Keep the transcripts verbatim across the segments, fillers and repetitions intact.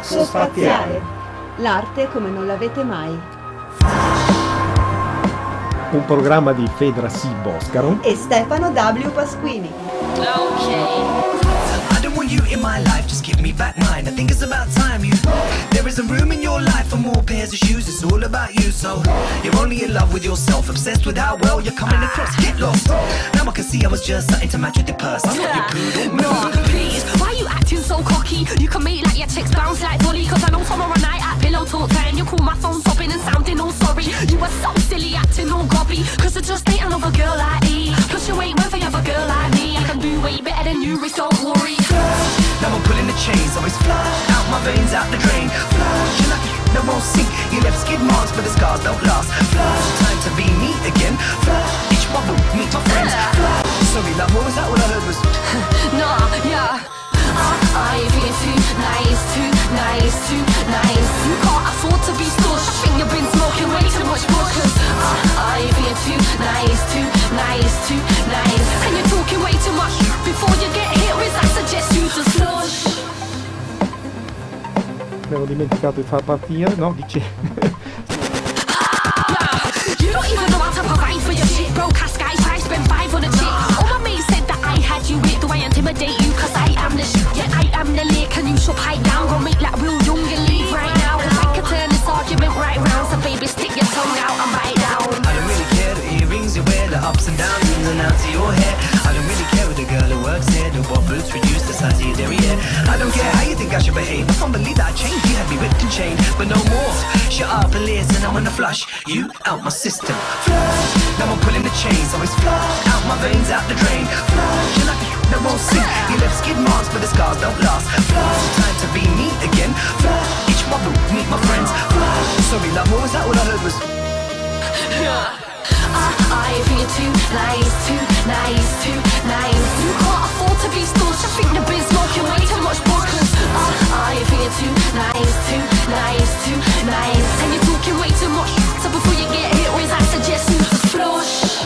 Coxo Spaziale. L'arte come non l'avete mai. Un programma di Fedra C. Boscaro e Stefano W. Pasquini. Okay. You in my life, just give me back mine. I think it's about time you. There isn't room in your life for more pairs of shoes. It's all about you, so you're only in love with yourself, obsessed with how well you're coming across. Get lost. Now I can see I was just something to match with your purse. I'm not your poodle. No, please, why you acting so cocky? You can make like your chicks bounce like Dolly. Cause I know tomorrow night at pillow talk time you call my phone sobbing and sounding all sorry. You were so silly acting all gobby. Cause I just ain't another girl like me. Plus you ain't worth another girl like me. I can do way better than you, Rich, don't worry. Now I'm pulling the chains, always flush out my veins, out the drain. Flush, you're lucky, no won't sink. You left skid marks, but the scars don't last. Flush, time to be me again. Flush, each bubble, meet my friends. Flush, sorry love, what was that? All I heard was nah, yeah. Uh, I feel too nice, too nice, too nice. You can't afford to be stushed. I think you've been smoking way too much bush. Uh, I feel too nice, too nice, too nice. And you're talking way too much. Before you get hit with, I suggest you to slush. Avevo dimenticato di far partire, no? Dice. You don't even know how to provide for your shit. Broke ass guys, I spent five on a chick. All my mates said that I had you with. Do I intimidate you? Cause I am the shit. Yeah, I am the lick and you should pipe down. Go make like real young and leave right now. Cause I could turn this argument right round. So baby, stick your tongue out and bite down. I don't really care the earrings you wear, the ups and downs in and out to your hair. I don't really care with the girl who works here, the what boots reduce the size of your derriere. I don't care how you think I should behave. I can't believe that I changed. You had me whipped and chained, but no more. Shut up and listen, I wanna flush you out my system. Flush, now I'm pulling the chains, always flush out my veins, out the drain. Flush, you're lucky, no won't sink. You left skid marks, but the scars don't last. Flush, time to be me again. Flush, each bubble, meet my friends. Flush, sorry love, what was that? All I heard was yeah. Uh, I feel too nice, too nice, too nice. You can't afford to be stushed. I think you've been smoking way too much bush. Uh, I feel too nice, too nice, too nice. And you're talking way too much. So before you get hit with, I suggest you to flush.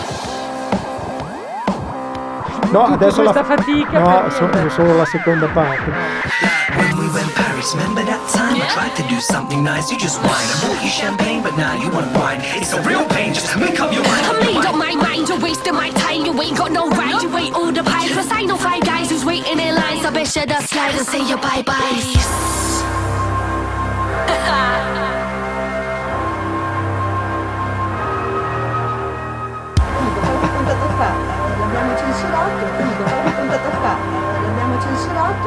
No, adesso la fatica. No, so, solo la seconda parte. When we went Paris, remember that time? Yeah. I tried to do something nice, you just whine. I bought you champagne, but now you want wine. It's a real pain, just make up your mind. I made up my mind, you're wasting my time. You ain't got no right, you ain't all the pies. Cause I know five guys who's waiting in line. So best shut up, slide and say your bye-byes. L'abbiamo censurato, comunque qualche puntata fa l'abbiamo censurato.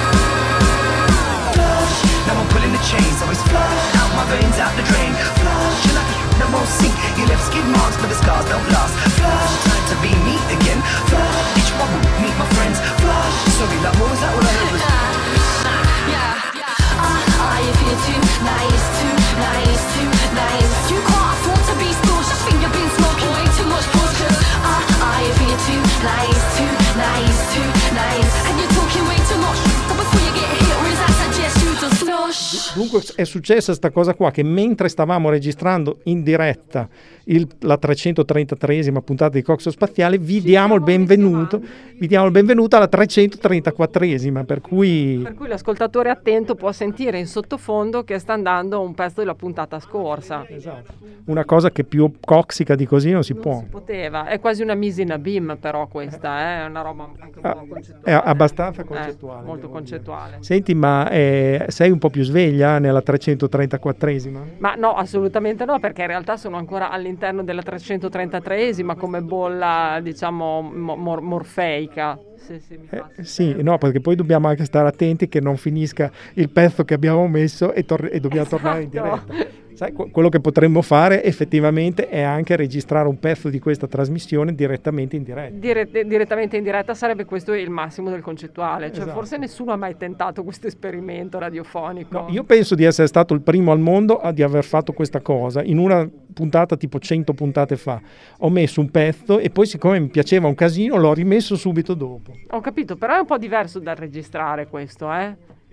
Now I'm pulling the chains, always flush out my veins, out the drain. Flush, you're lucky, no won't sink. You left skid marks, but the scars don't last. Flush, time to be me again. Flush, each bubble, meet my friends. Flush, sorry love, what was that? All I heard was yeah. Uh, I feel too nice, too nice, too nice. You can't afford to be stushed. I think you've been smoking way too much bush. Uh, I feel too nice, too nice, too nice. And you're talking way too much. So before you get hit with, I suggest you to flush. Dunque è successa sta cosa qua, che mentre stavamo registrando in diretta il, la trecentotrentatreesima puntata di Coxo Spaziale, vi diamo il benvenuto vi diamo il benvenuto alla trecentotrentaquattresima, per cui per cui l'ascoltatore attento può sentire in sottofondo che sta andando un pezzo della puntata scorsa. Esatto. Una cosa che più coxica di così non si non può. Si poteva, è quasi una mise in abim, però questa eh? è una roba anche un po' Ah, concettuale. è abbastanza concettuale. Eh, molto concettuale. Dire. Senti, ma eh, sei un po' più sveglia nella trecentotrentaquattresima? Ma no, assolutamente no, perché in realtà sono ancora all'interno della trecentotrentattreesima come bolla, diciamo, mor- morfeica. Se, se mi Eh, fa sì, no, perché poi dobbiamo anche stare attenti che non finisca il pezzo che abbiamo messo e, tor- e dobbiamo esatto. tornare in diretta. Sai, quello che potremmo fare effettivamente è anche registrare un pezzo di questa trasmissione direttamente in diretta. Dire- direttamente in diretta sarebbe questo il massimo del concettuale, cioè Esatto. forse nessuno ha mai tentato questo esperimento radiofonico. No, io penso di essere stato il primo al mondo a di aver fatto questa cosa. In una puntata tipo cento puntate fa ho messo un pezzo e poi, siccome mi piaceva un casino, l'ho rimesso subito dopo. Ho capito, però è un po' diverso dal registrare questo, eh?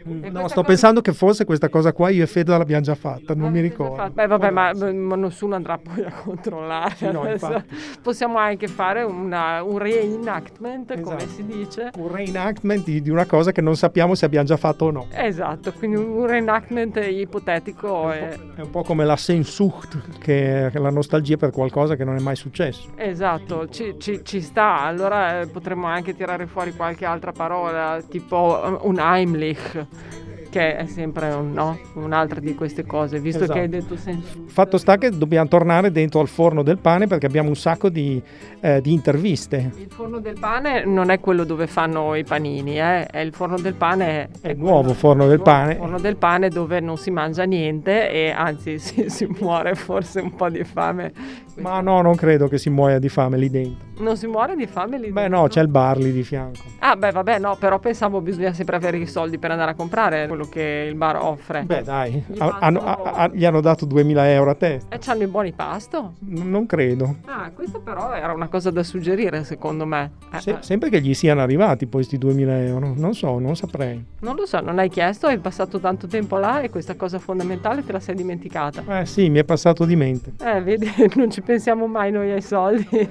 No, questa sto cosa- pensando che forse questa cosa qua io e Fede l'abbiamo già fatta, non Ah, mi avete ricordo. fatto- Beh, vabbè, ma, ma nessuno andrà poi a controllare. Sì, no, adesso. infatti. Possiamo anche fare una- un reenactment, come Esatto. si dice. Un reenactment di, di una cosa che non sappiamo se abbiamo già fatto o no. Esatto, quindi un reenactment ipotetico. E... È un po' come la Sehnsucht, che è la nostalgia per qualcosa che non è mai successo. Esatto, ci, ci- ci sta. Allora eh, potremmo anche tirare fuori qualche altra parola, tipo um, un Heimlich, che è sempre un, no? un'altra di queste cose, visto Esatto. che hai detto senso. Fatto sta che dobbiamo tornare dentro al forno del pane perché abbiamo un sacco di, eh, di interviste. Il forno del pane non è quello dove fanno i panini, eh? È il forno del pane. È il nuovo forno del pane. Il forno del pane dove non si mangia niente e anzi si, si muore forse un po' di fame. Ma no, non credo che si muoia di fame lì dentro. Non si muore di fame lì Beh dentro? no, c'è il bar lì di fianco. Ah beh vabbè no, però pensavo bisogna sempre avere i soldi per andare a comprare quello che il bar offre. Beh dai, Gli ha- hanno- fanno- ha- ha- gli hanno dato duemila euro a testa. E c'hanno i buoni pasto? N- non credo. Ah, questo però era una cosa da suggerire secondo me. Eh, Se- eh, sempre che gli siano arrivati poi questi duemila euro. Non so, non saprei. non lo so, non hai chiesto, hai passato tanto tempo là e questa cosa fondamentale te la sei dimenticata. Eh sì, mi è passato di mente. Eh, vedi, non ci pensiamo mai noi ai soldi.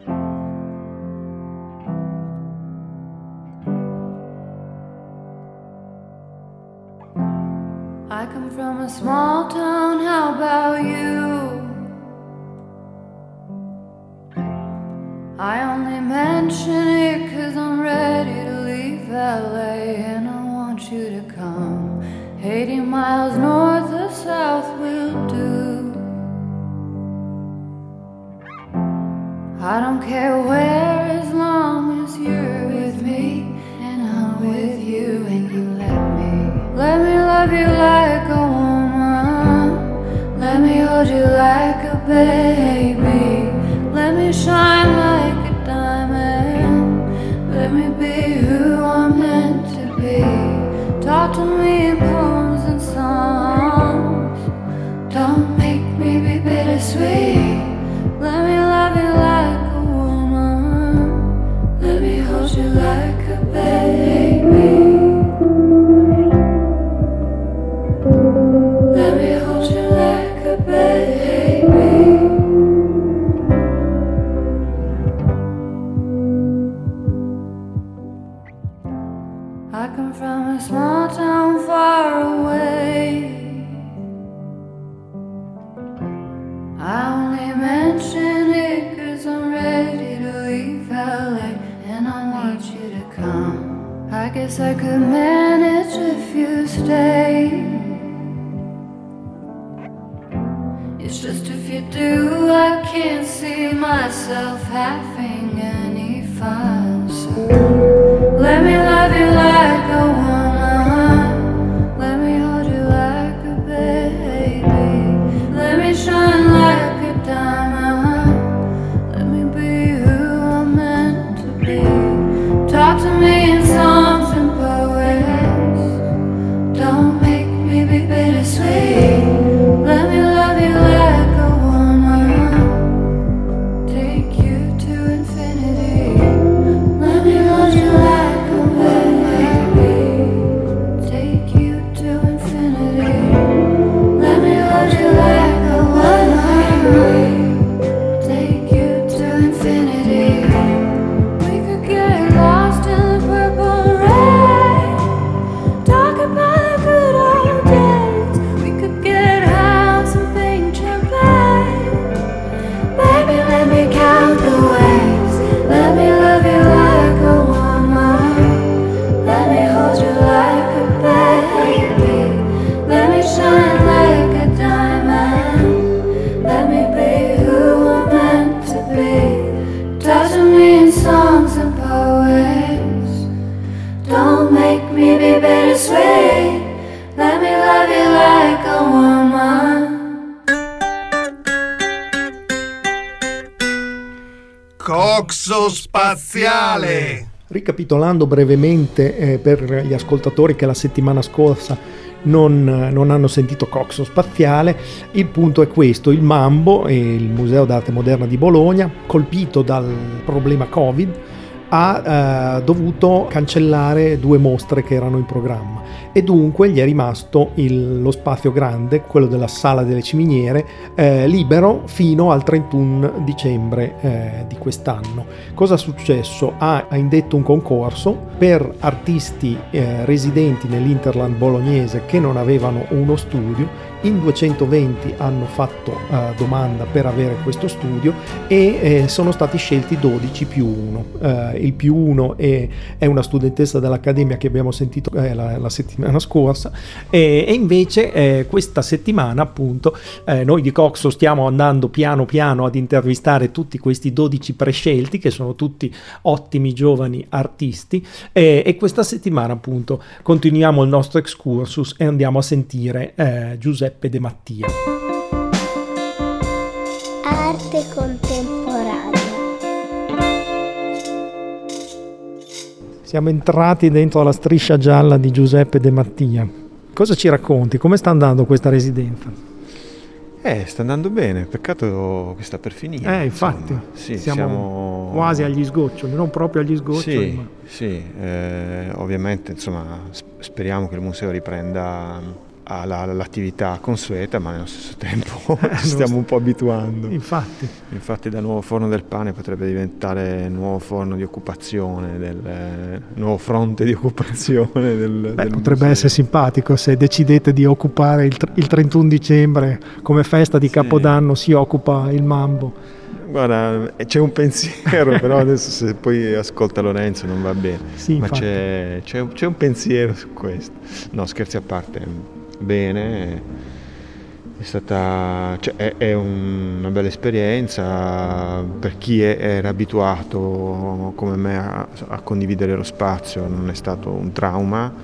I come from a small town, how about you? I only mention it cause I'm ready to leave L A and I want you to come. eighty miles north or south will do. I don't care where as long as you're with me and I'm with you and you let me. Let me love you like a woman. Let me hold you like a baby. Let me shine like a diamond. Let me be who I'm meant to be. Talk to me in poems and songs. Don't make me be bittersweet. Let me love you like a woman. Let me hold you like a baby. Let me hold you like a baby. I come from a small town far away. I only mention it cause I'm ready to leave L A and I want you to come. I guess I could manage if you stay. It's just if you do, I can't see myself having any fun. So let me love you like a woman. Let me hold you like a baby. Let me shine like a diamond. Let me be who I'm meant to be. Talk to me in songs and poets. Don't make me be bittersweet. Let me love you like a woman. Take you to infinity. Let me hold you like a baby. Take you to infinity. Let me hold you like a woman. Take you to infinity. We could get lost in the purple rain. Talk about the good old days. We could get house and pink champagne. Baby, let me count the ways. Let me love you like a woman. Let me hold you like a baby. Let me shine like a diamond. Let me be who I'm meant to be. Talk to me in songs and poems. Don't make me be bittersweet. Let me love you like a woman. Coxo spaziale. Ricapitolando brevemente eh, per gli ascoltatori che la settimana scorsa non, non hanno sentito Coxo Spaziale, il punto è questo: il Mambo e il Museo d'Arte Moderna di Bologna, colpito dal problema Covid, ha eh, dovuto cancellare due mostre che erano in programma e dunque gli è rimasto il, lo spazio grande, quello della Sala delle Ciminiere, eh, libero fino al trentuno dicembre eh, di quest'anno. Cosa è successo? Ha, ha indetto un concorso per artisti eh, residenti nell'Interland bolognese che non avevano uno studio. In duecentoventi hanno fatto uh, domanda per avere questo studio e eh, sono stati scelti dodici più uno. Uh, il più uno è, è una studentessa dell'Accademia che abbiamo sentito eh, la, la settimana scorsa e, e invece eh, questa settimana appunto eh, noi di Coxo stiamo andando piano piano ad intervistare tutti questi dodici prescelti che sono tutti ottimi giovani artisti e, e questa settimana appunto continuiamo il nostro excursus e andiamo a sentire eh, Giuseppe De Mattia. Arte contemporanea. Siamo entrati dentro la striscia gialla di Giuseppe De Mattia. Cosa ci racconti? Come sta andando questa residenza? Eh, sta andando bene, peccato che sta per finire. Eh, infatti, sì, siamo, siamo quasi agli sgoccioli, non proprio agli sgoccioli. Sì, ma... sì eh, ovviamente insomma speriamo che il museo riprenda alla, l'attività consueta, ma nello stesso tempo Eh, ci stiamo non- un po' abituando. Infatti, Infatti da nuovo forno del pane potrebbe diventare nuovo forno di occupazione, del eh, nuovo fronte di occupazione del, beh, del potrebbe museo. essere simpatico se decidete di occupare il, tr- il trentuno dicembre come festa di Sì. Capodanno, si occupa il Mambo. Guarda, eh, c'è un pensiero, però adesso se poi ascolta Lorenzo non va bene. Sì, Ma infatti. c'è, c'è, un- c'è un pensiero su questo. No, scherzi a parte, bene, è stata, cioè, è, è un- una bella esperienza per chi è- era abituato come me a, a condividere lo spazio, non è stato un trauma.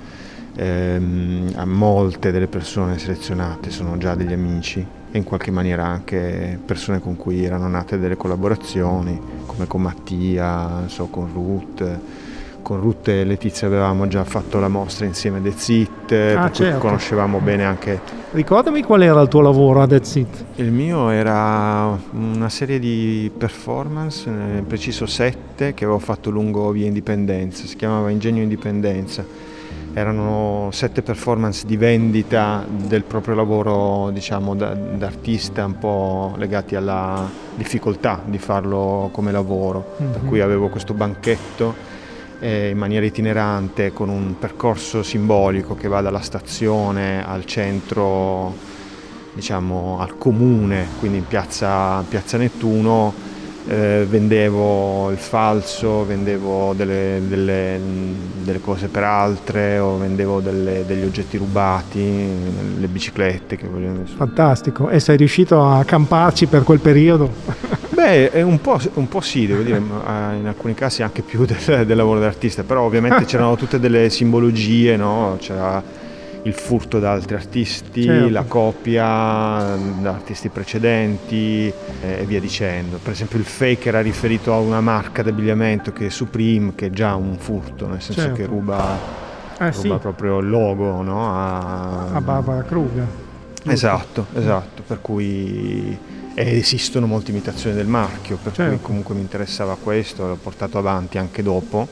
Ehm, a molte delle persone selezionate sono già degli amici e in qualche maniera anche persone con cui erano nate delle collaborazioni, come con Mattia, non so, con Ruth. Con Ruth e Letizia avevamo già fatto la mostra insieme a The Zit, per cui certo. conoscevamo bene anche. Ricordami qual era il tuo lavoro a That's It. Il mio era una serie di performance, nel preciso sette, che avevo fatto lungo Via Indipendenza, si chiamava Ingegno Indipendenza. Erano sette performance di vendita del proprio lavoro, diciamo, da, d'artista, un po' legati alla difficoltà di farlo come lavoro. Per cui avevo questo banchetto eh, in maniera itinerante con un percorso simbolico che va dalla stazione al centro, diciamo al comune, quindi in piazza, piazza Nettuno. Eh, vendevo il falso, vendevo delle, delle, delle cose per altre o vendevo delle, degli oggetti rubati, le biciclette che vogliono. Fantastico. E sei riuscito a camparci per quel periodo? Beh, è un po', un po' sì, devo dire, ma in alcuni casi anche più del, del lavoro d'artista, però ovviamente c'erano tutte delle simbologie, no? C'era il furto da altri artisti, Certo. la copia da artisti precedenti eh, e via dicendo. Per esempio il fake era riferito a una marca d'abbigliamento che è Supreme, che è già un furto, nel senso Certo. che ruba, Eh ruba sì, proprio il logo, no? a... a Barbara Kruger. Esatto, esatto, per cui e esistono molte imitazioni del marchio, per Certo. cui comunque mi interessava questo, l'ho portato avanti anche dopo.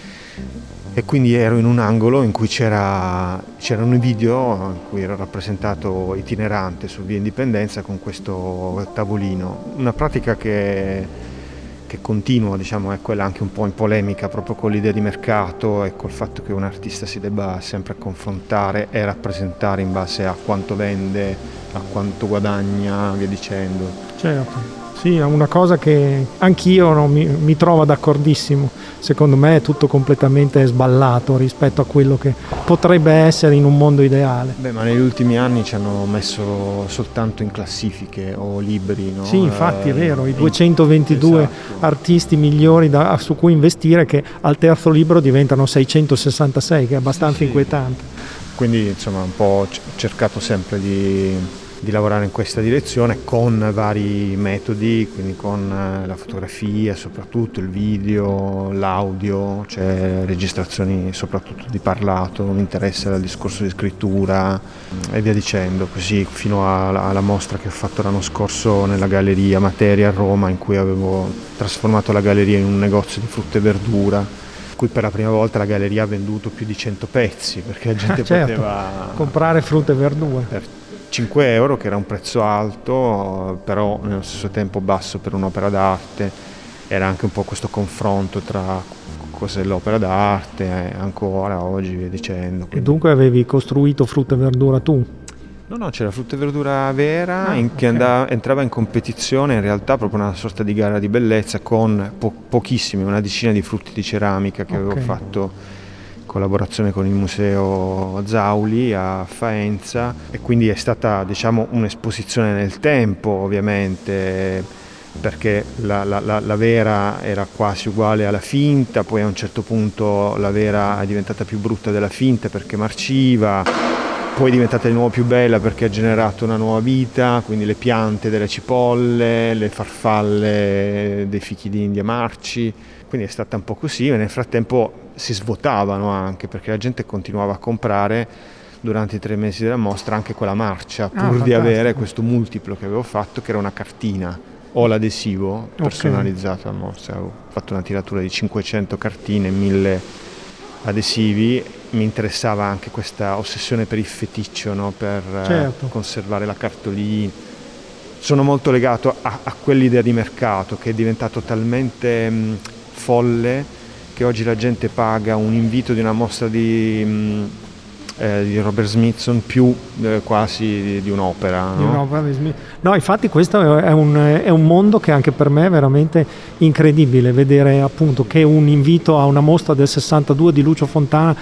E quindi ero in un angolo in cui c'era, c'erano i video in cui ero rappresentato itinerante su Via Indipendenza con questo tavolino. Una pratica che, che continua, diciamo, è quella anche un po' in polemica proprio con l'idea di mercato e col fatto che un artista si debba sempre confrontare e rappresentare in base a quanto vende, a quanto guadagna, via dicendo. Certo. Sì, è una cosa che anch'io no, mi, mi trovo d'accordissimo. Secondo me è tutto completamente sballato rispetto a quello che potrebbe essere in un mondo ideale. Beh, ma negli ultimi anni ci hanno messo soltanto in classifiche o libri, no? Sì, infatti è vero, i Eh, duecentoventidue esatto. artisti migliori da- su cui investire che al terzo libro diventano seicentosessantasei, che è abbastanza Sì. inquietante. Quindi insomma un po' ho cercato sempre di di lavorare in questa direzione con vari metodi, quindi con la fotografia, soprattutto il video, l'audio, cioè registrazioni soprattutto di parlato, mi interessa il discorso di scrittura e via dicendo, così fino alla, alla mostra che ho fatto l'anno scorso nella Galleria Materia a Roma, in cui avevo trasformato la galleria in un negozio di frutta e verdura, in cui per la prima volta la galleria ha venduto più di cento pezzi, perché la gente Ah, certo. poteva comprare frutta e verdura per cinque euro, che era un prezzo alto, però nello stesso tempo basso per un'opera d'arte. Era anche un po' questo confronto tra cos'è l'opera d'arte, eh, ancora oggi, via dicendo. e Quindi... dunque avevi costruito frutta e verdura tu? No, no, c'era frutta e verdura vera, Ah, in, che ok. andava, entrava in competizione, in realtà proprio una sorta di gara di bellezza con po- pochissimi, una decina di frutti di ceramica che avevo Ok. fatto in collaborazione con il museo Zauli a Faenza, e quindi è stata, diciamo, un'esposizione nel tempo, ovviamente, perché la, la- la- la vera era quasi uguale alla finta, poi a un certo punto la vera è diventata più brutta della finta perché marciva, poi è diventata di nuovo più bella perché ha generato una nuova vita, quindi le piante delle cipolle, le farfalle dei fichi d'India marci, quindi è stata un po' così, e nel frattempo si svuotavano anche perché la gente continuava a comprare durante i tre mesi della mostra anche quella marcia, pur di fantastico. avere questo multiplo che avevo fatto, che era una cartina o l'adesivo personalizzato alla mostra. Avevo fatto una tiratura di cinquecento cartine, mille adesivi. Mi interessava anche questa ossessione per il feticcio, no? Per eh, Certo. conservare la cartolina. Sono molto legato a, a quell'idea di mercato che è diventato talmente mh, folle che oggi la gente paga un invito di una mostra di, mh, eh, di Robert Smithson più eh, quasi di, di un'opera, Di no? un'opera di Smith. No, infatti questo è un, è un mondo che anche per me è veramente incredibile, vedere appunto che un invito a una mostra del sessantadue di Lucio Fontana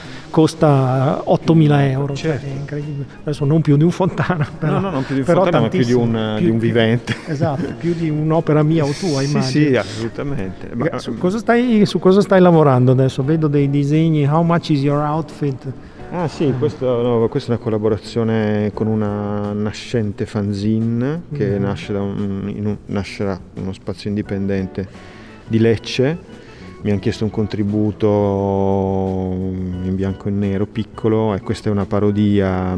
costa ottomila euro, Certo. cioè, è incredibile. Adesso non più di un Fontana, però, No, no, non più di un però Fontana, ma più di un, tantissimo, di un vivente. Esatto, più di un'opera mia o tua, Sì, immagino. sì, assolutamente. Ma- Su cosa, stai, su cosa stai lavorando adesso? Vedo dei disegni. How much is your outfit? Ah sì, questo, no, questa è una collaborazione con una nascente fanzine che Mm. nasce da un, in un, nascerà in uno spazio indipendente di Lecce. Mi hanno chiesto un contributo in bianco e nero piccolo, e questa è una parodia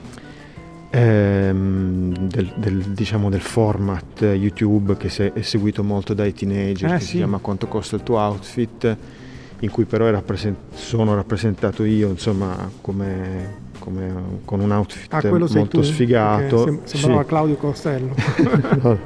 ehm, del, del, diciamo, del format YouTube che se- è seguito molto dai teenager, Eh, che sì. si chiama Quanto costa il tuo outfit, in cui però è rappresent- sono rappresentato io, insomma, come, come con un outfit Ah, quello sei molto tu? sfigato. Perché sem- sembrava Sì. Claudio Corsello. no,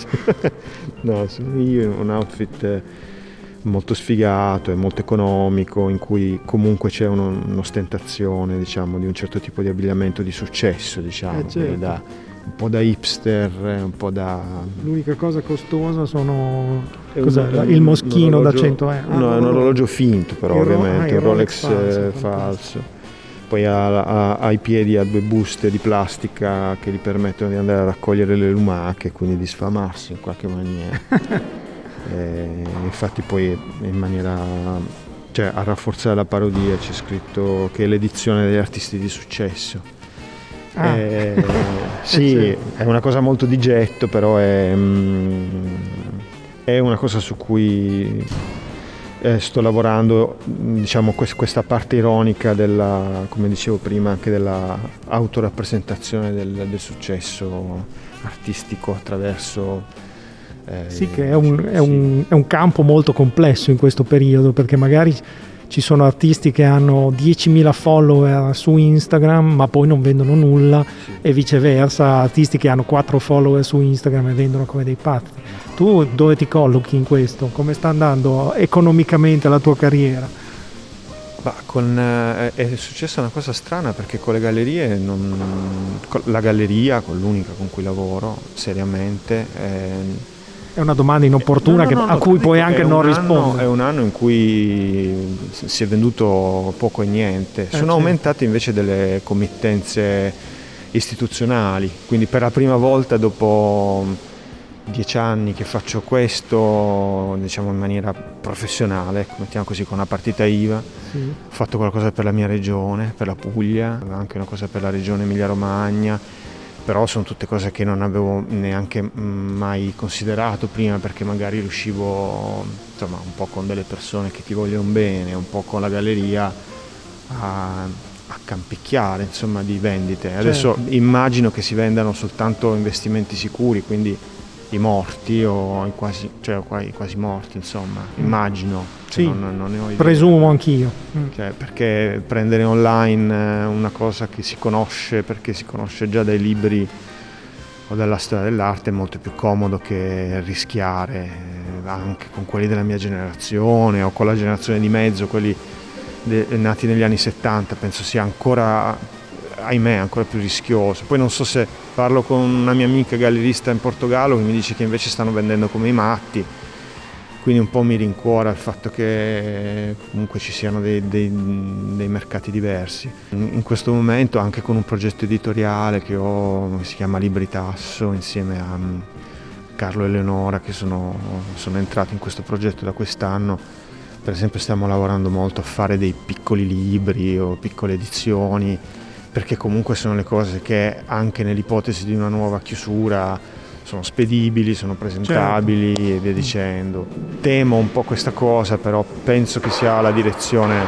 no, sono io, un outfit molto sfigato e molto economico, in cui comunque c'è uno- un'ostentazione, diciamo, di un certo tipo di abbigliamento di successo, diciamo, Eh, certo. che da, un po' da hipster, un po' da... L'unica cosa costosa sono È un- cos'è? è un- il moschino un da orologio- cento euro. No, è un orologio finto però, Il ro- ovviamente, ah, il un Rolex, Rolex eh, falso, falso. Poi ha, ha- ha ai piedi ha due buste di plastica che gli permettono di andare a raccogliere le lumache, quindi di sfamarsi in qualche maniera. E infatti poi in maniera, cioè, a rafforzare la parodia c'è scritto che è l'edizione degli artisti di successo. Ah. Eh, sì, certo. è una cosa molto di getto, però è, mm, è una cosa su cui eh, sto lavorando, diciamo, quest- questa parte ironica della, come dicevo prima, anche della autorappresentazione del, del successo artistico attraverso eh, Sì, che è un, è, un, è un campo molto complesso in questo periodo, perché magari ci sono artisti che hanno diecimila follower su Instagram ma poi non vendono nulla, e viceversa artisti che hanno quattro follower su Instagram e vendono come dei pazzi. Tu dove ti collochi in questo? Come sta andando economicamente la tua carriera? Ma con, eh, è successa una cosa strana, perché con le gallerie, non, con la galleria, con l'unica con cui lavoro seriamente, eh, È una domanda inopportuna no, no, che- no, a no, cui ti puoi dico, anche è non un anno- rispondere. È un anno in cui si è venduto poco e niente. Sono certo. aumentate invece delle committenze istituzionali, quindi per la prima volta dopo dieci anni che faccio questo, diciamo, in maniera professionale, ecco, mettiamo così, con una partita I V A. Sì. Ho fatto qualcosa per la mia regione, per la Puglia, anche una cosa per la regione Emilia-Romagna, però sono tutte cose che non avevo neanche mai considerato prima, perché magari riuscivo, insomma, un po' con delle persone che ti vogliono bene, un po' con la galleria a, a campicchiare, insomma, di vendite. Adesso certo. Immagino che si vendano soltanto investimenti sicuri, quindi i morti o i quasi, cioè i quasi morti, insomma, immagino. Sì, non, non ne ho idea. Presumo anch'io. Cioè, perché prendere online una cosa che si conosce, perché si conosce già dai libri o dalla storia dell'arte, è molto più comodo che rischiare, anche con quelli della mia generazione o con la generazione di mezzo, quelli de- nati negli anni settanta, penso sia ancora, ahimè, ancora più rischioso. Poi non so se parlo con una mia amica gallerista in Portogallo che mi dice che invece stanno vendendo come i matti, quindi un po' mi rincuora il fatto che comunque ci siano dei, dei, dei mercati diversi. In questo momento, anche con un progetto editoriale che ho, che si chiama Libri Tasso, insieme a Carlo e Eleonora, che sono, sono entrati in questo progetto da quest'anno, per esempio stiamo lavorando molto a fare dei piccoli libri o piccole edizioni, perché comunque sono le cose che anche nell'ipotesi di una nuova chiusura sono spedibili, sono presentabili, certo. E via dicendo. Temo un po' questa cosa, però penso che sia la direzione.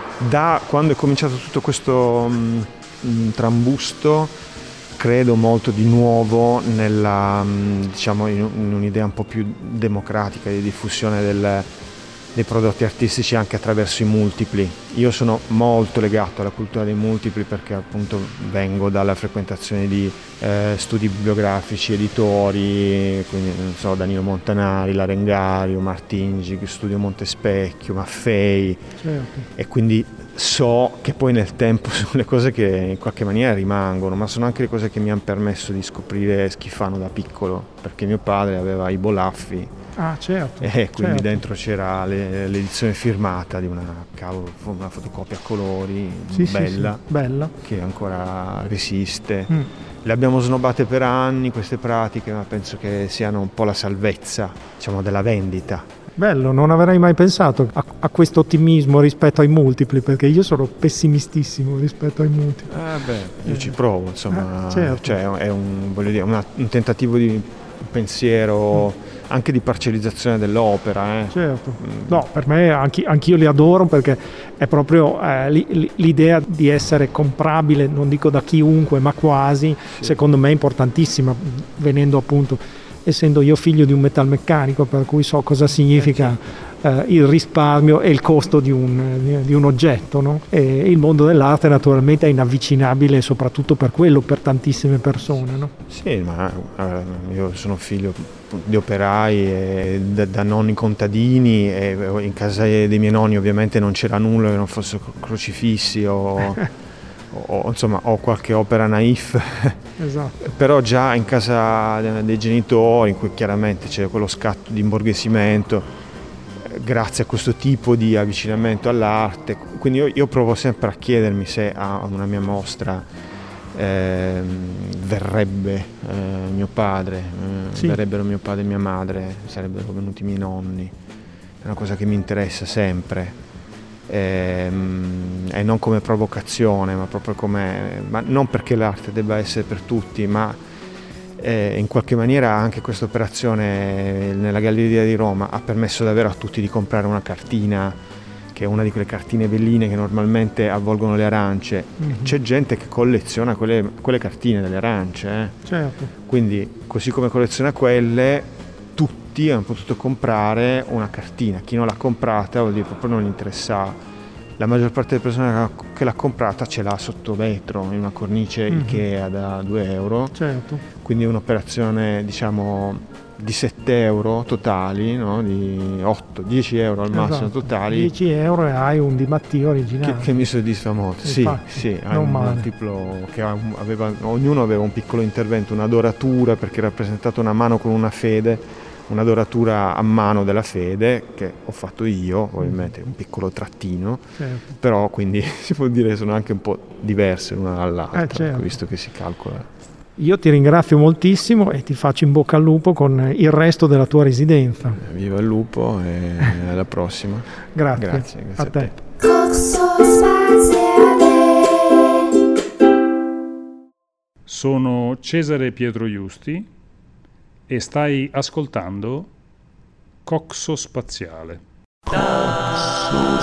Da quando è cominciato tutto questo mh, trambusto, credo molto di nuovo nella, mh, diciamo, in, in un'idea un po' più democratica di diffusione del, dei prodotti artistici anche attraverso i multipli. Io sono molto legato alla cultura dei multipli perché appunto vengo dalla frequentazione di eh, studi bibliografici, editori, quindi non so, Danilo Montanari, Larengario, Martingi, Studio Montespecchio, Maffei, certo. E quindi so che poi nel tempo sono le cose che in qualche maniera rimangono, ma sono anche le cose che mi hanno permesso di scoprire Schifano da piccolo, perché mio padre aveva i Bolaffi. Ah, certo. E quindi certo. Dentro c'era le, l'edizione firmata di una, cavolo, una fotocopia a colori, sì, bella, sì, sì, bella, che ancora resiste. Mm. Le abbiamo snobbate per anni queste pratiche, ma penso che siano un po' la salvezza, diciamo, della vendita. Bello, non avrei mai pensato a, a questo ottimismo rispetto ai multipli, perché io sono pessimistissimo rispetto ai multipli. Eh beh, io ci provo, insomma, eh, certo. Cioè è un, voglio dire, una, un tentativo di pensiero, mm. anche di parcellizzazione dell'opera. Eh. Certo, no, per me anch- anch'io li adoro, perché è proprio eh, li- l'idea di essere comprabile, non dico da chiunque, ma quasi, sì. Secondo me è importantissima, venendo appunto, essendo io figlio di un metalmeccanico, per cui so cosa significa eh, il risparmio e il costo di un, di un oggetto, no? E il mondo dell'arte naturalmente è inavvicinabile soprattutto per quello, per tantissime persone, no? Sì, ma eh, io sono figlio di operai e da, da nonni contadini, e in casa dei miei nonni ovviamente non c'era nulla che non fosse crocifissi o, o insomma o qualche opera naif. Esatto. Però già in casa dei genitori, in cui chiaramente c'è quello scatto di imborghesimento, grazie a questo tipo di avvicinamento all'arte, quindi io, io provo sempre a chiedermi se a una mia mostra eh, verrebbe eh, mio padre, eh, sì. verrebbero mio padre e mia madre, sarebbero venuti i miei nonni, è una cosa che mi interessa sempre. E, e non come provocazione, ma proprio come, ma non perché l'arte debba essere per tutti, ma eh, in qualche maniera anche questa operazione nella Galleria di Roma ha permesso davvero a tutti di comprare una cartina, che è una di quelle cartine belline che normalmente avvolgono le arance. Mm-hmm. C'è gente che colleziona quelle, quelle cartine delle arance, eh. Certo. Quindi così come colleziona quelle, tutti hanno potuto comprare una cartina. Chi non l'ha comprata vuol dire proprio non gli interessava. La maggior parte delle persone che l'ha comprata ce l'ha sotto vetro, in una cornice mm-hmm. Ikea da due euro. Certo. Quindi un'operazione, diciamo, di sette euro totali, no? Di otto dieci euro al massimo, esatto. Totali. dieci euro e hai un Di Mattio originale. Che, che mi soddisfa molto. Infatti, sì, sì, hai non un male. multiplo che aveva, ognuno aveva un piccolo intervento, una doratura, perché rappresentata una mano con una fede, una doratura a mano della fede che ho fatto io, ovviamente un piccolo trattino, certo. Però quindi si può dire che sono anche un po' diverse l'una dall'altra, eh, certo. Visto che si calcola. Io ti ringrazio moltissimo e ti faccio in bocca al lupo con il resto della tua residenza. Viva il lupo e alla prossima. Grazie. Grazie, grazie a a te. te. sono Cesare Pietro Iusti e stai ascoltando Coxo Spaziale. Coxo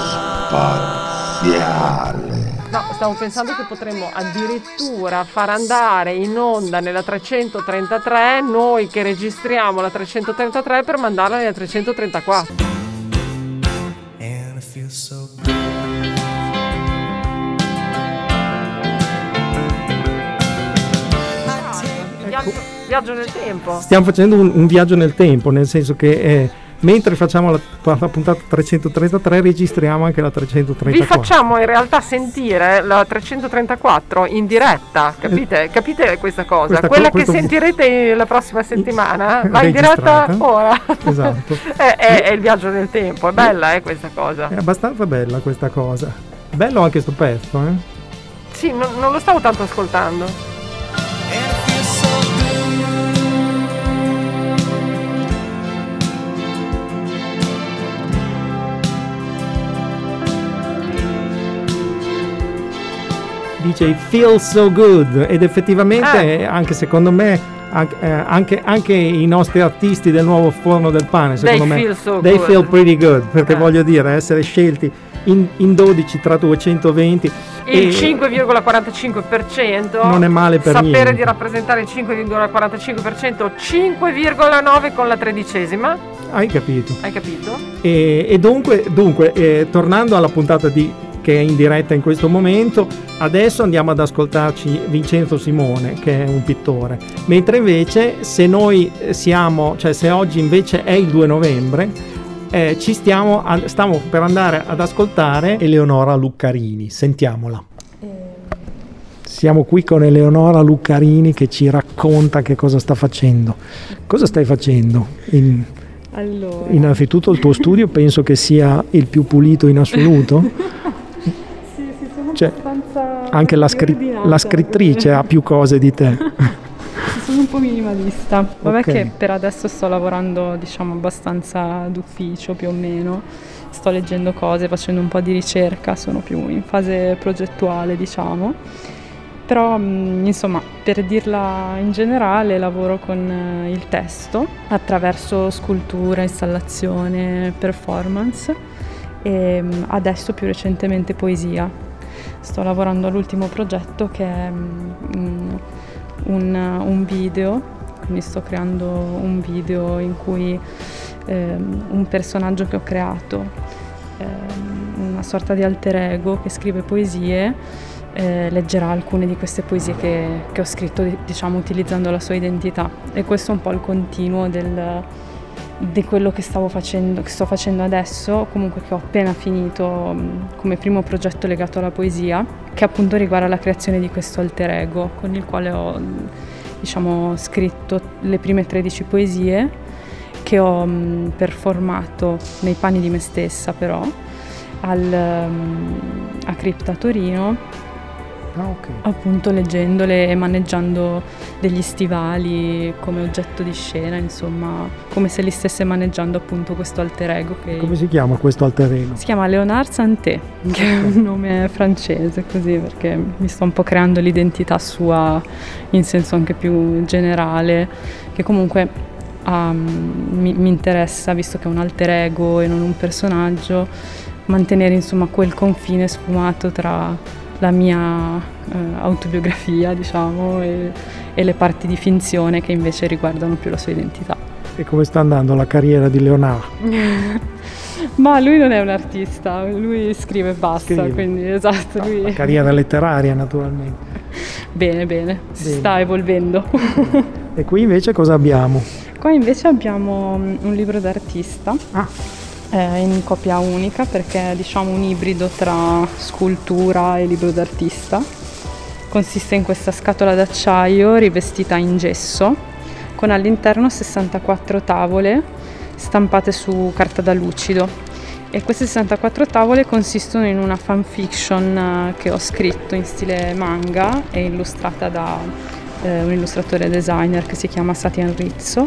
Spaziale. No, stavo pensando che potremmo addirittura far andare in onda nella trecentotrentatré noi che registriamo la trecentotrentatré per mandarla nella trecentotrentaquattro. And it feels so Viaggio, viaggio nel tempo. Stiamo facendo un, un viaggio nel tempo, nel senso che eh, mentre facciamo la, la puntata trecentotrentatré registriamo anche la trecentotrentaquattro. Vi facciamo in realtà sentire la trecentotrentaquattro in diretta, capite? Capite questa cosa? Questa Quella co- che questo- sentirete la prossima settimana va in registrata. diretta ora. Esatto. è, è, è il viaggio nel tempo, è bella eh, questa cosa. È abbastanza bella questa cosa. Bello anche sto pezzo, eh? Sì, non, non lo stavo tanto ascoltando. Dice "It feels so good" ed effettivamente Eh. anche secondo me anche, eh, anche, anche i nostri artisti del nuovo forno del pane secondo They me feel so they good. feel pretty good, perché Eh. voglio dire essere scelti in, in dodici tra duecentoventi Il e cinque virgola quarantacinque per cento non è male per sapere niente. di rappresentare il cinque virgola quarantacinque per cento, cinque virgola nove con la tredicesima, hai capito? hai capito? E, e dunque, dunque eh, tornando alla puntata di, che è in diretta in questo momento, adesso andiamo ad ascoltarci Vincenzo Simone, che è un pittore, mentre invece se noi siamo, cioè se oggi invece è il due novembre, eh, ci stiamo, a, stiamo per andare ad ascoltare Eleonora Luccarini. Sentiamola. Siamo qui con Eleonora Luccarini che ci racconta che cosa sta facendo. Cosa stai facendo? In, Allora, innanzitutto il tuo studio penso che sia il più pulito in assoluto. sì, sì, sono Cioè, abbastanza anche la, scri- ordinata, la scrittrice come- ha più cose di te. Sono un po' minimalista. Vabbè, Ok. che per adesso sto lavorando, diciamo, abbastanza d'ufficio più o meno. Sto leggendo cose, facendo un po' di ricerca, sono più in fase progettuale, diciamo. Però, mh, insomma, per dirla in generale, lavoro con eh, il testo attraverso scultura, installazione, performance e mh, adesso più recentemente poesia. Sto lavorando all'ultimo progetto che è mh, un, un video, quindi sto creando un video in cui ehm, un personaggio che ho creato, ehm, una sorta di alter ego che scrive poesie, eh, leggerà alcune di queste poesie che, che ho scritto, diciamo, utilizzando la sua identità. E questo è un po' il continuo del, di quello che stavo facendo, che sto facendo adesso, comunque che ho appena finito mh, come primo progetto legato alla poesia, che appunto riguarda la creazione di questo alter ego, con il quale ho, diciamo, scritto le prime tredici poesie che ho mh, performato nei panni di me stessa, però al, mh, a Cripta Torino. Ah, ok. Appunto leggendole e maneggiando degli stivali come oggetto di scena, insomma, come se li stesse maneggiando appunto questo alter ego che Come si chiama questo alter ego? si chiama Léonard Santé, che è un nome francese, così, perché mi sto un po' creando l'identità sua in senso anche più generale, che comunque um, mi, mi interessa, visto che è un alter ego e non un personaggio, mantenere insomma quel confine sfumato tra la mia eh, autobiografia, diciamo, e, e le parti di finzione che invece riguardano più la sua identità. E come sta andando la carriera di Leonardo? Ma lui non è un artista, lui scrive e basta, Scrive. quindi esatto, lui... La carriera letteraria naturalmente. Bene, bene, si Bene. sta evolvendo. E qui invece cosa abbiamo? Qua invece abbiamo mm, un libro d'artista. Ah. eh, in copia unica, perché è, diciamo, un ibrido tra scultura e libro d'artista. Consiste in questa scatola d'acciaio rivestita in gesso, con all'interno sessantaquattro tavole stampate su carta da lucido. E queste sessantaquattro tavole consistono in una fanfiction eh, che ho scritto in stile manga e illustrata da eh, un illustratore designer che si chiama Satyan Rizzo.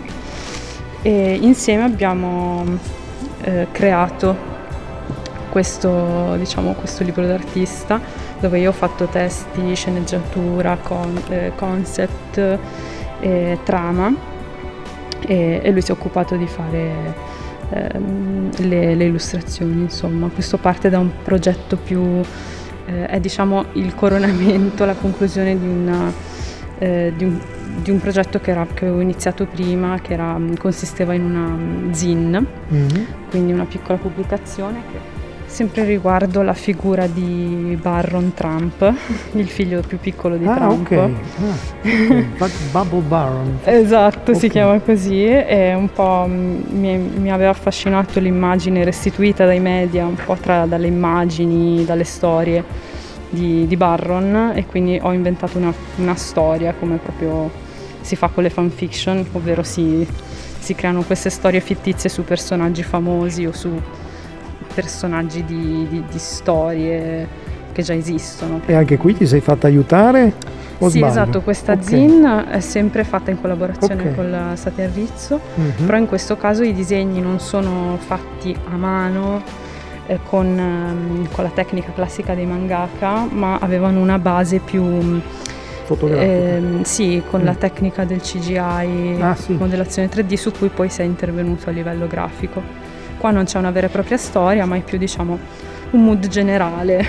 E insieme abbiamo eh, creato questo, diciamo, questo libro d'artista dove io ho fatto testi, sceneggiatura, con, eh, concept, eh, trama e, e lui si è occupato di fare ehm, le, le illustrazioni, insomma. Questo parte da un progetto più, eh, è diciamo il coronamento, la conclusione di una Eh, di, un, di un progetto che, era, che avevo iniziato prima, che era, consisteva in una zine, mm-hmm. quindi una piccola pubblicazione che sempre riguardo la figura di Barron Trump, il figlio più piccolo di ah, Trump. Ok, ah, okay. Bubble Barron. Esatto, okay. Si chiama così, e un po' mi, mi aveva affascinato l'immagine restituita dai media, un po' tra dalle immagini, dalle storie Di, di Barron, e quindi ho inventato una, una storia, come proprio si fa con le fanfiction, ovvero si, si creano queste storie fittizie su personaggi famosi o su personaggi di, di, di storie che già esistono. E anche qui ti sei fatta aiutare? O sì, sbaglio? esatto, questa okay. zine è sempre fatta in collaborazione okay. con la Satin Rizzo, mm-hmm. però in questo caso i disegni non sono fatti a mano eh, con, ehm, con la tecnica classica dei mangaka, ma avevano una base più fotografica. Ehm, sì, con mm. la tecnica del C G I, ah, sì. modellazione tre D, su cui poi si è intervenuto a livello grafico. Qua non c'è una vera e propria storia, ma è più, diciamo, un mood generale.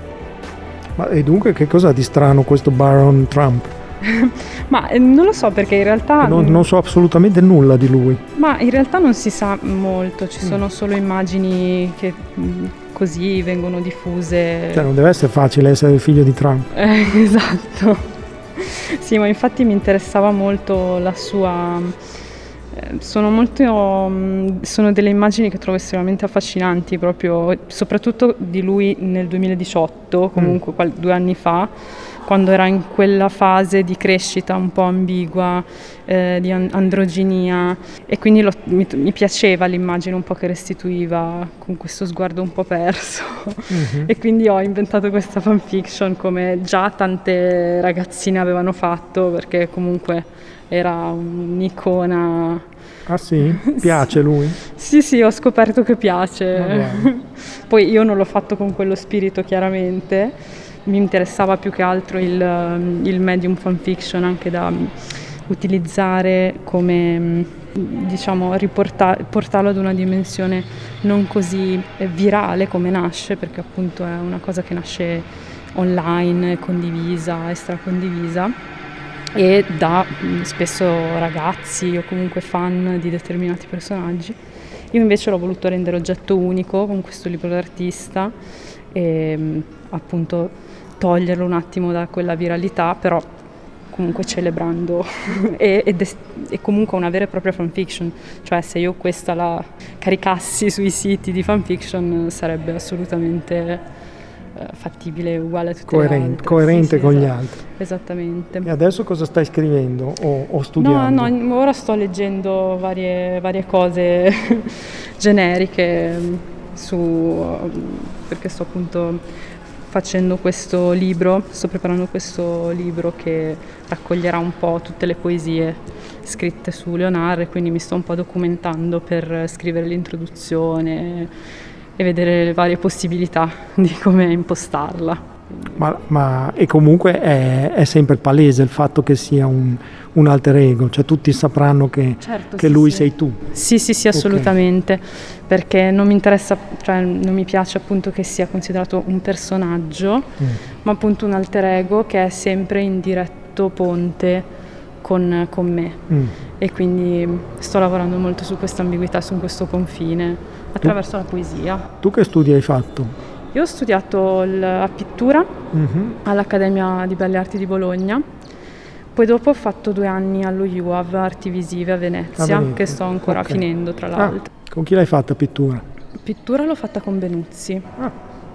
Ma e dunque che cosa ha di strano questo Barron Trump? Ma eh, non lo so, perché in realtà non, non so assolutamente nulla di lui. Ma in realtà non si sa molto, ci mm. sono solo immagini che mh, così vengono diffuse. Cioè non deve essere facile essere il figlio di Trump. Eh, esatto. Sì, ma infatti mi interessava molto la sua... Eh, sono molto... Mh, sono delle immagini che trovo estremamente affascinanti, proprio, soprattutto di lui nel duemiladiciotto, comunque mm. qual- due anni fa, quando era in quella fase di crescita un po' ambigua, eh, di an- androginia, e quindi lo, mi, mi piaceva l'immagine un po' che restituiva, con questo sguardo un po' perso. Mm-hmm. E quindi ho inventato questa fanfiction, come già tante ragazzine avevano fatto, perché comunque era un'icona. Ah sì? Piace lui? Sì, sì, ho scoperto che piace. Poi io non l'ho fatto con quello spirito, chiaramente. Mi interessava più che altro il, il medium fanfiction, anche da utilizzare come, diciamo, riporta, portarlo ad una dimensione non così virale come nasce, perché appunto è una cosa che nasce online, condivisa, stracondivisa, e da spesso ragazzi o comunque fan di determinati personaggi. Io invece l'ho voluto rendere oggetto unico con questo libro d'artista e appunto toglierlo un attimo da quella viralità, però comunque celebrando e, ed è, è comunque una vera e propria fanfiction, cioè se io questa la caricassi sui siti di fanfiction sarebbe assolutamente eh, fattibile, uguale a tutte coerente, le altre. coerente sì, sì, con esatto. gli altri. Esattamente. E adesso cosa stai scrivendo o, o studiando? No, no, ora sto leggendo varie, varie cose generiche su, perché sto appunto facendo questo libro, sto preparando questo libro che raccoglierà un po' tutte le poesie scritte su Leonardo, e quindi mi sto un po' documentando per scrivere l'introduzione e vedere le varie possibilità di come impostarla. Ma, ma e comunque è, è sempre palese il fatto che sia un, un alter ego, cioè tutti sapranno che, certo, che sì, lui sì. sei tu. Sì, sì, sì, assolutamente, okay. Perché non mi interessa, cioè non mi piace appunto che sia considerato un personaggio, mm. ma appunto un alter ego che è sempre in diretto ponte con, con me. Mm. E quindi sto lavorando molto su questa ambiguità, su questo confine, attraverso tu, la poesia. Tu che studi hai fatto? Io ho studiato la pittura mm-hmm. all'Accademia di Belle Arti di Bologna, poi dopo ho fatto due anni allo U A V Arti Visive a Venezia, a Venezia. Che sto ancora okay. finendo tra l'altro. Ah, con chi l'hai fatta pittura? Pittura l'ho fatta con Benuzzi. Ah,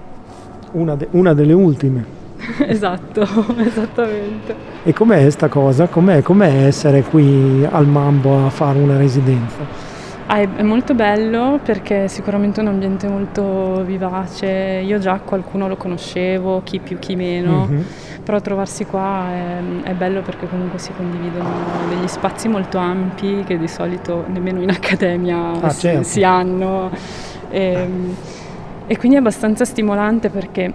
una, de- una delle ultime. Esatto, esattamente. E com'è sta cosa? Com'è, com'è essere qui al Mambo a fare una residenza? Ah, è molto bello perché è sicuramente un ambiente molto vivace. Io già qualcuno lo conoscevo, chi più chi meno, mm-hmm. però trovarsi qua è, è bello perché comunque si condividono degli spazi molto ampi che di solito nemmeno in accademia ah, si, certo. si hanno, e, e quindi è abbastanza stimolante perché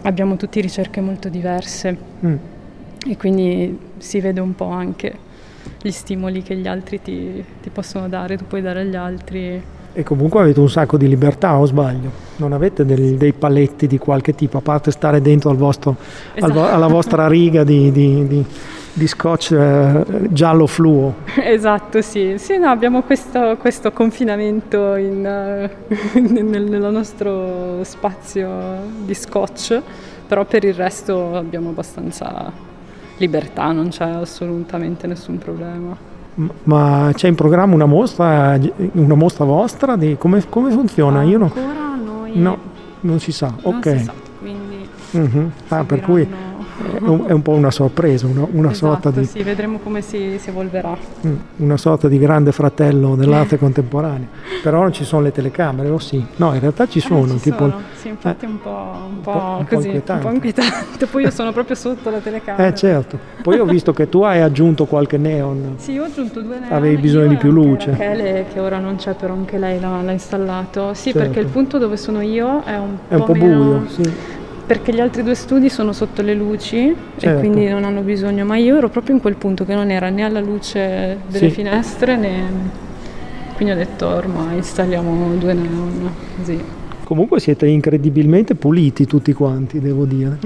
abbiamo tutti ricerche molto diverse Mm. e quindi si vede un po' anche gli stimoli che gli altri ti, ti possono dare, tu puoi dare agli altri. E comunque avete un sacco di libertà, o sbaglio? Non avete dei, dei paletti di qualche tipo, a parte stare dentro al vostro, al vo- Esatto. alla vostra riga di, di, di, di scotch eh, giallo fluo. Esatto, sì. Sì, no, abbiamo questo, questo confinamento in, eh, nel, nel nostro spazio di scotch, però per il resto abbiamo abbastanza libertà, non c'è assolutamente nessun problema. M- Ma c'è in programma una mostra, una mostra vostra? Di come, come funziona? Io no, Ancora noi no, non si sa. non Ok. si sa, quindi Mhm. Ah, per cui seguiranno- è un, è un po' una sorpresa, una, una esatto, sorta di sì, vedremo come si, si evolverà. mm, una sorta di grande fratello dell'arte contemporanea. Però non ci sono le telecamere, o sì? No, in realtà ci sono. Eh, ci tipo, sono. Sì, infatti è un po', un po', po'- un po' così, inquietante. un po' inquietante. Poi io sono proprio sotto la telecamera. Eh certo. Poi ho visto che tu hai aggiunto qualche neon. Sì, io ho aggiunto due neon. Avevi bisogno io di e più anche luce. Rachele, che ora non c'è, però anche lei l'ha, l'ha installato. Sì, Certo. perché il punto dove sono io è un È un po' meno- buio, sì. Perché gli altri due studi sono sotto le luci Certo. e quindi non hanno bisogno, ma io ero proprio in quel punto che non era né alla luce delle Sì. finestre né... Quindi ho detto ormai installiamo due neon, così. Comunque siete incredibilmente puliti tutti quanti, devo dire.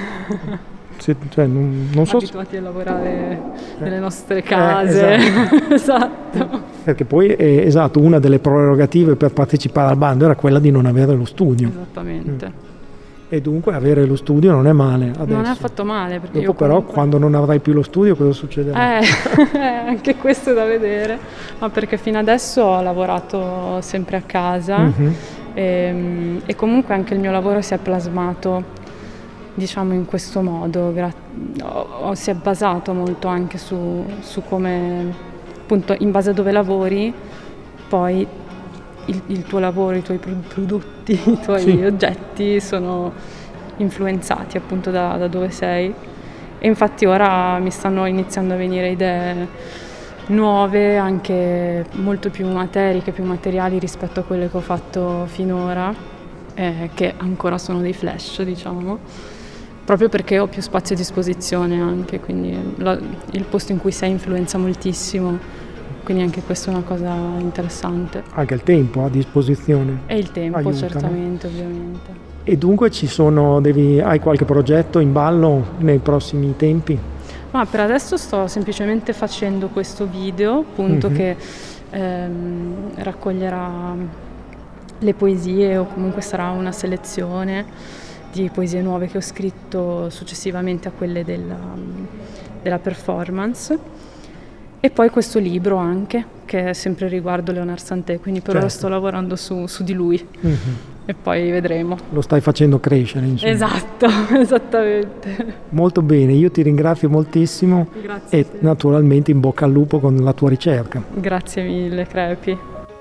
Se- cioè, non, non so se- Abituati a lavorare nelle nostre Eh, case. esatto. Esatto. Perché poi, eh, esatto, una delle prerogative per partecipare al bando era quella di non avere lo studio. Esattamente. E dunque avere lo studio non è male adesso. Non è affatto male perché Dopo io però comunque- quando non avrai più lo studio cosa succederà? Eh, anche questo è da vedere, ma perché fino adesso ho lavorato sempre a casa Mhm. e, e comunque anche il mio lavoro si è plasmato, diciamo, in questo modo, gra- o- o si è basato molto anche su, su come, appunto, in base a dove lavori, poi il, il tuo lavoro, i tuoi pro- prodotti, i tuoi Sì. oggetti sono influenzati appunto da, da dove sei. E infatti ora mi stanno iniziando a venire idee nuove, anche molto più materiche, più materiali rispetto a quelle che ho fatto finora, eh, che ancora sono dei flash, diciamo, proprio perché ho più spazio a disposizione anche, quindi la- il posto in cui sei influenza moltissimo, quindi anche questa è una cosa interessante. Anche il tempo a disposizione. E il tempo, aiuta, no? certamente, ovviamente. E dunque ci sono, devi, hai qualche progetto in ballo nei prossimi tempi? Ma per adesso sto semplicemente facendo questo video, appunto, Mhm. che ehm, raccoglierà le poesie o comunque sarà una selezione di poesie nuove che ho scritto successivamente a quelle della, della performance. E poi questo libro anche, che è sempre riguardo Léonard Santé, quindi per ora Certo. sto lavorando su, su di lui Mhm. e poi vedremo. Lo stai facendo crescere, insomma. Esatto, esattamente. Molto bene, io ti ringrazio moltissimo Grazie. e naturalmente in bocca al lupo con la tua ricerca. Grazie mille, Crepi.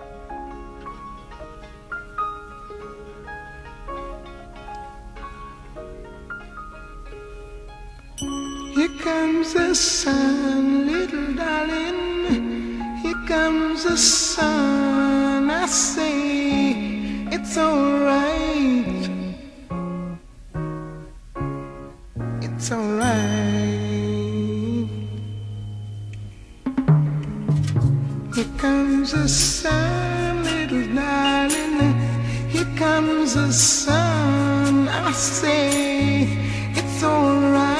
Here comes the sun, little darling. Here comes the sun. I say it's alright. It's alright. Here comes the sun, little darling. Here comes the sun. I say it's alright.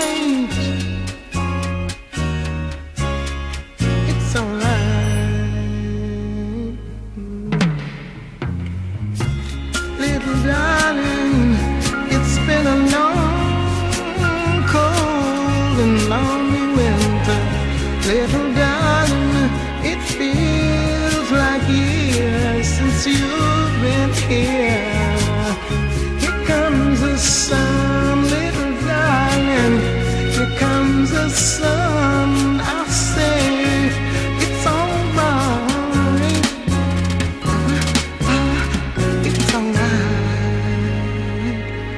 It's alright. Little darling, it's been a long, cold and lonely winter. Little darling, it feels like years since you've been here. Here comes the sun, little darling. Here comes the sun. I say it's alright. It's alright.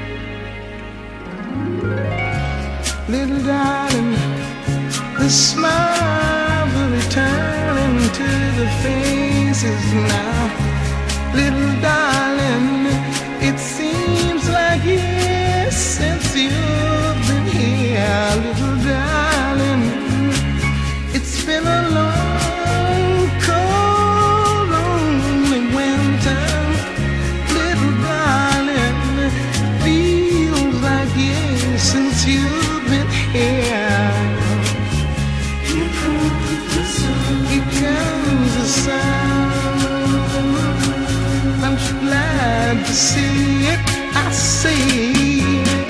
Little darling, the smiles are returning to the faces now. Little darling, it seems like years since you've been here, little darling. It's been a long, cold, lonely winter, little darling. Feels like years since you've been here. Here comes the sun. Here comes the sun. I'm so glad to see it. I see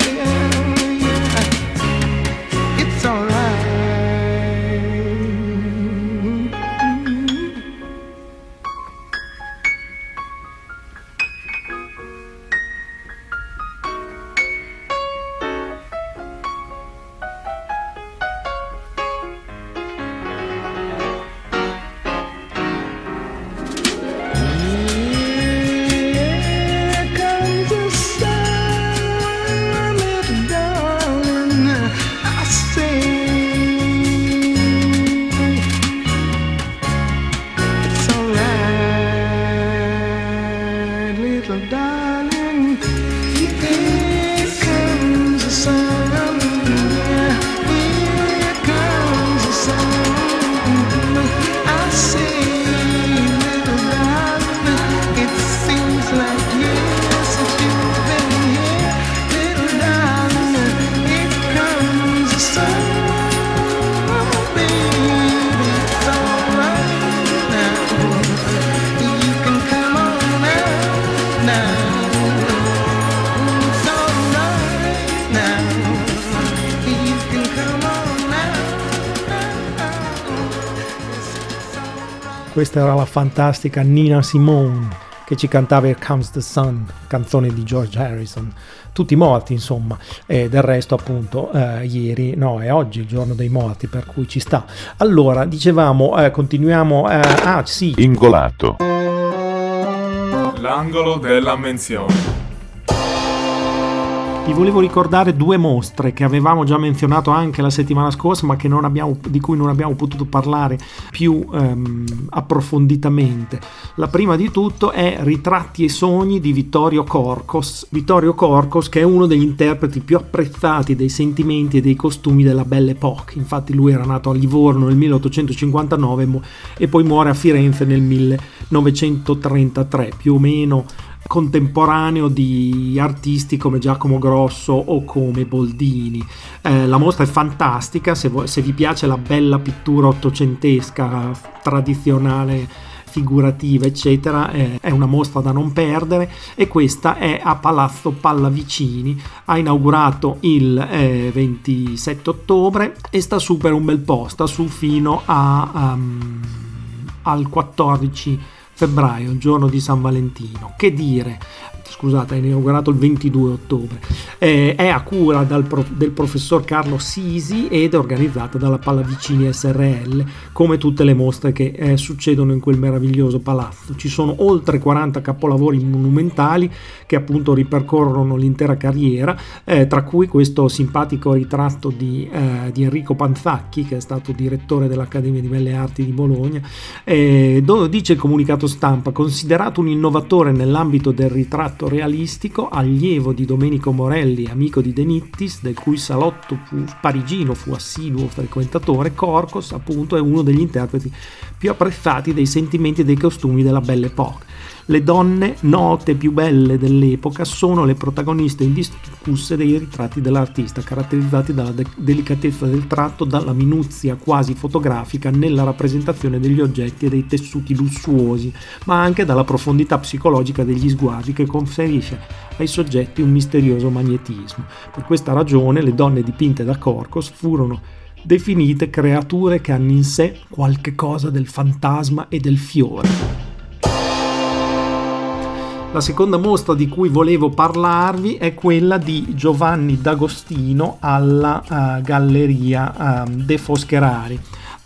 it's alright. Questa era la fantastica Nina Simone che ci cantava Here Comes the Sun, canzone di George Harrison. Tutti morti, insomma, e del resto appunto eh, ieri, no, è oggi il giorno dei morti, per cui ci sta. Allora, dicevamo, eh, continuiamo, eh, ah sì. Ingolato. L'angolo della menzione. Vi volevo ricordare due mostre che avevamo già menzionato anche la settimana scorsa, ma che non abbiamo, di cui non abbiamo potuto parlare più ehm, approfonditamente. La prima di tutto è Ritratti e sogni di Vittorio Corcos. Vittorio Corcos, che è uno degli interpreti più apprezzati dei sentimenti e dei costumi della Belle Époque. Infatti lui era nato a Livorno nel milleottocentocinquantanove e poi muore a Firenze nel millenovecentotrentatré, più o meno contemporaneo di artisti come Giacomo Grosso o come Boldini. Eh, la mostra è fantastica, se, vo- se vi piace la bella pittura ottocentesca, tradizionale, figurativa, eccetera, eh, è una mostra da non perdere, e questa è a Palazzo Pallavicini. Ha inaugurato il eh, ventisette ottobre e sta su per un bel po', sta su fino a, um, al quattordici febbraio, il giorno di San Valentino. Che dire, scusate, è inaugurato il ventidue ottobre. Eh, è a cura dal pro, del professor Carlo Sisi ed è organizzata dalla Pallavicini S R L, come tutte le mostre che eh, succedono in quel meraviglioso palazzo. Ci sono oltre quaranta capolavori monumentali che appunto ripercorrono l'intera carriera, eh, tra cui questo simpatico ritratto di, eh, di Enrico Panzacchi, che è stato direttore dell'Accademia di Belle Arti di Bologna, eh, dove dice il comunicato stampa: considerato un innovatore nell'ambito del ritratto realistico, allievo di Domenico Morelli, amico di De Nittis, del cui salotto fu, parigino fu assiduo frequentatore, Corcos appunto è uno degli interpreti più apprezzati dei sentimenti e dei costumi della Belle Époque. Le donne note più belle dell'epoca sono le protagoniste indiscusse dei ritratti dell'artista, caratterizzati dalla de- delicatezza del tratto, dalla minuzia quasi fotografica nella rappresentazione degli oggetti e dei tessuti lussuosi, ma anche dalla profondità psicologica degli sguardi che conferisce ai soggetti un misterioso magnetismo. Per questa ragione le donne dipinte da Corcos furono definite creature che hanno in sé qualche cosa del fantasma e del fiore. La seconda mostra di cui volevo parlarvi è quella di Giovanni D'Agostino alla uh, Galleria uh, De Foscherari.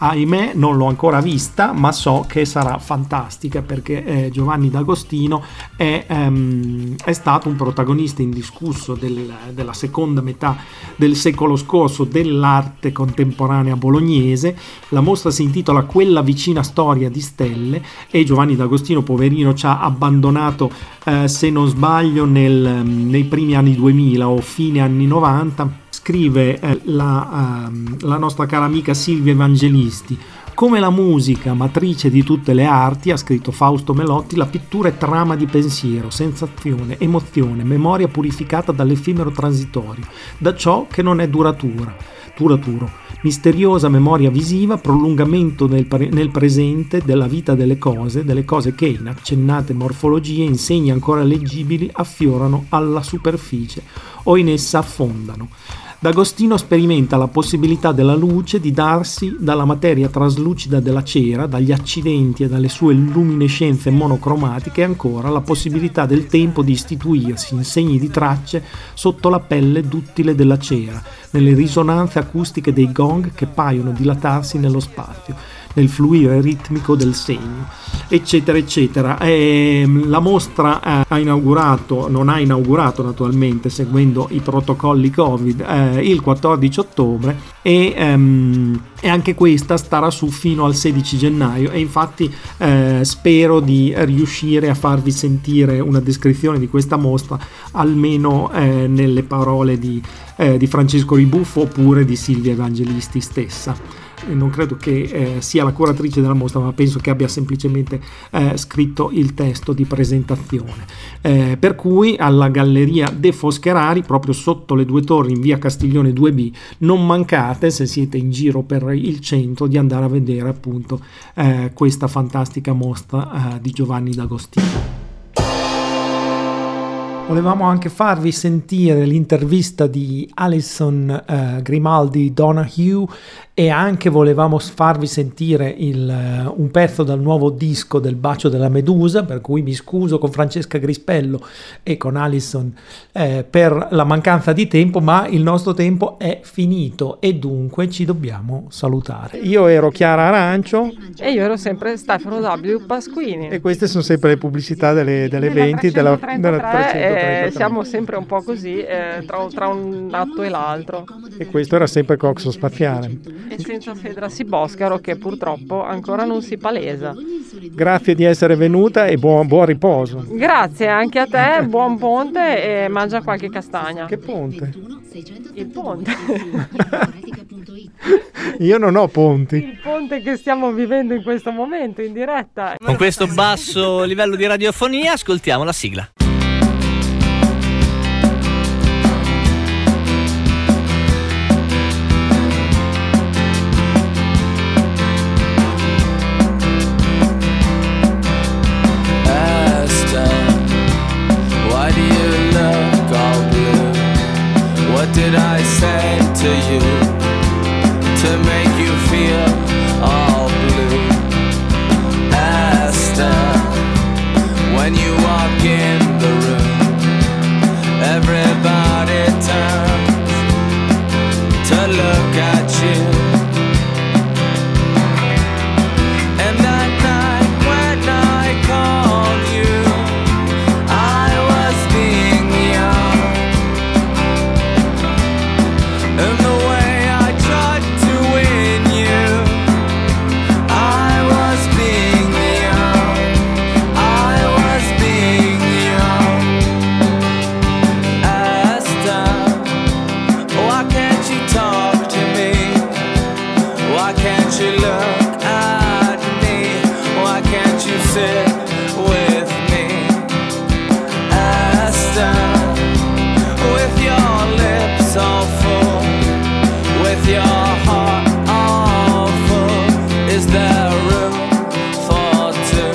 ahimè non l'ho ancora vista, ma so che sarà fantastica perché eh, Giovanni D'Agostino è, um, è stato un protagonista indiscusso del, della seconda metà del secolo scorso dell'arte contemporanea bolognese. La mostra si intitola Quella vicina storia di stelle e Giovanni D'Agostino, poverino, ci ha abbandonato eh, se non sbaglio nel, nei primi anni duemila o fine anni novanta. Scrive eh, la, uh, la nostra cara amica Silvia Evangelisti: come la musica, matrice di tutte le arti, ha scritto Fausto Melotti, la pittura è trama di pensiero, sensazione, emozione, memoria purificata dall'effimero transitorio, da ciò che non è duratura, duraturo, misteriosa memoria visiva, prolungamento nel, pre- nel presente della vita delle cose, delle cose che in accennate morfologie, in segni ancora leggibili, affiorano alla superficie o in essa affondano. D'Agostino sperimenta la possibilità della luce di darsi dalla materia traslucida della cera, dagli accidenti e dalle sue luminescenze monocromatiche, e ancora la possibilità del tempo di istituirsi in segni di tracce sotto la pelle duttile della cera, nelle risonanze acustiche dei gong che paiono dilatarsi nello spazio, nel fluire ritmico del segno, eccetera eccetera. E la mostra eh, ha inaugurato, non ha inaugurato naturalmente seguendo i protocolli Covid, eh, il quattordici ottobre e, ehm, e anche questa starà su fino al sedici gennaio, e infatti eh, spero di riuscire a farvi sentire una descrizione di questa mostra almeno eh, nelle parole di, eh, di Francesco Ribuffo oppure di Silvia Evangelisti stessa. Non credo che eh, sia la curatrice della mostra, ma penso che abbia semplicemente eh, scritto il testo di presentazione. Eh, per cui alla Galleria De Foscherari, proprio sotto le due torri in via Castiglione due B, non mancate, se siete in giro per il centro, di andare a vedere appunto eh, questa fantastica mostra eh, di Giovanni D'Agostino. Volevamo anche farvi sentire l'intervista di Alison uh, Grimaldi Donahue e anche volevamo farvi sentire il, uh, un pezzo dal nuovo disco del Bacio della Medusa, per cui mi scuso con Francesca Grispello e con Alison eh, per la mancanza di tempo, ma il nostro tempo è finito e dunque ci dobbiamo salutare. Io ero Chiara Arancio e io ero sempre Stefano W. Pasquini e queste sono sempre le pubblicità delle, delle eventi della, della trecentotrentatré. Eh, siamo sempre un po' così eh, tra, tra un atto e l'altro. E questo era sempre Coxo Spaziale. E senza Fedra Siboscaro, che purtroppo ancora non si palesa. Grazie di essere venuta e buon, buon riposo. Grazie anche a te, buon ponte e mangia qualche castagna. Che ponte? Il ponte. Io non ho ponti. Il ponte che stiamo vivendo in questo momento in diretta. Con questo basso livello di radiofonia ascoltiamo la sigla. What did I say to you to make you feel all blue? Esther, when you walk in the room, everybody turns to look at you. And that night when I called you, I was being young. And the way I tried to win you, I was being young, I was being young. Esther, why can't you talk to me? Why can't you look at me? Why can't you sit with me? Esther, with your lips all full, with your heart all full, is there room for two?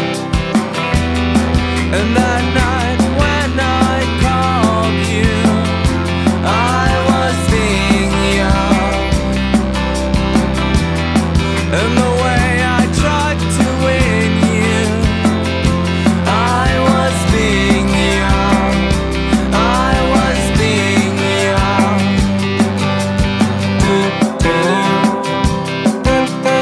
And that night when I called you, I was being young. And the way I tried to win you, I was being young, I was being young.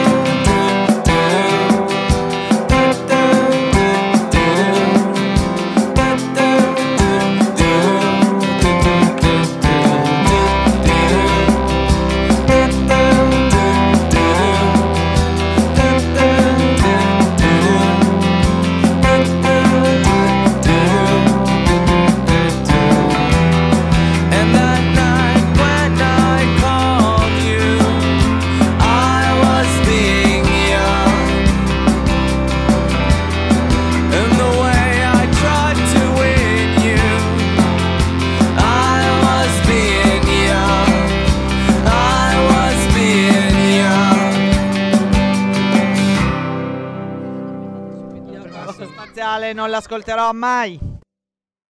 spaziale non l'ascolterò mai.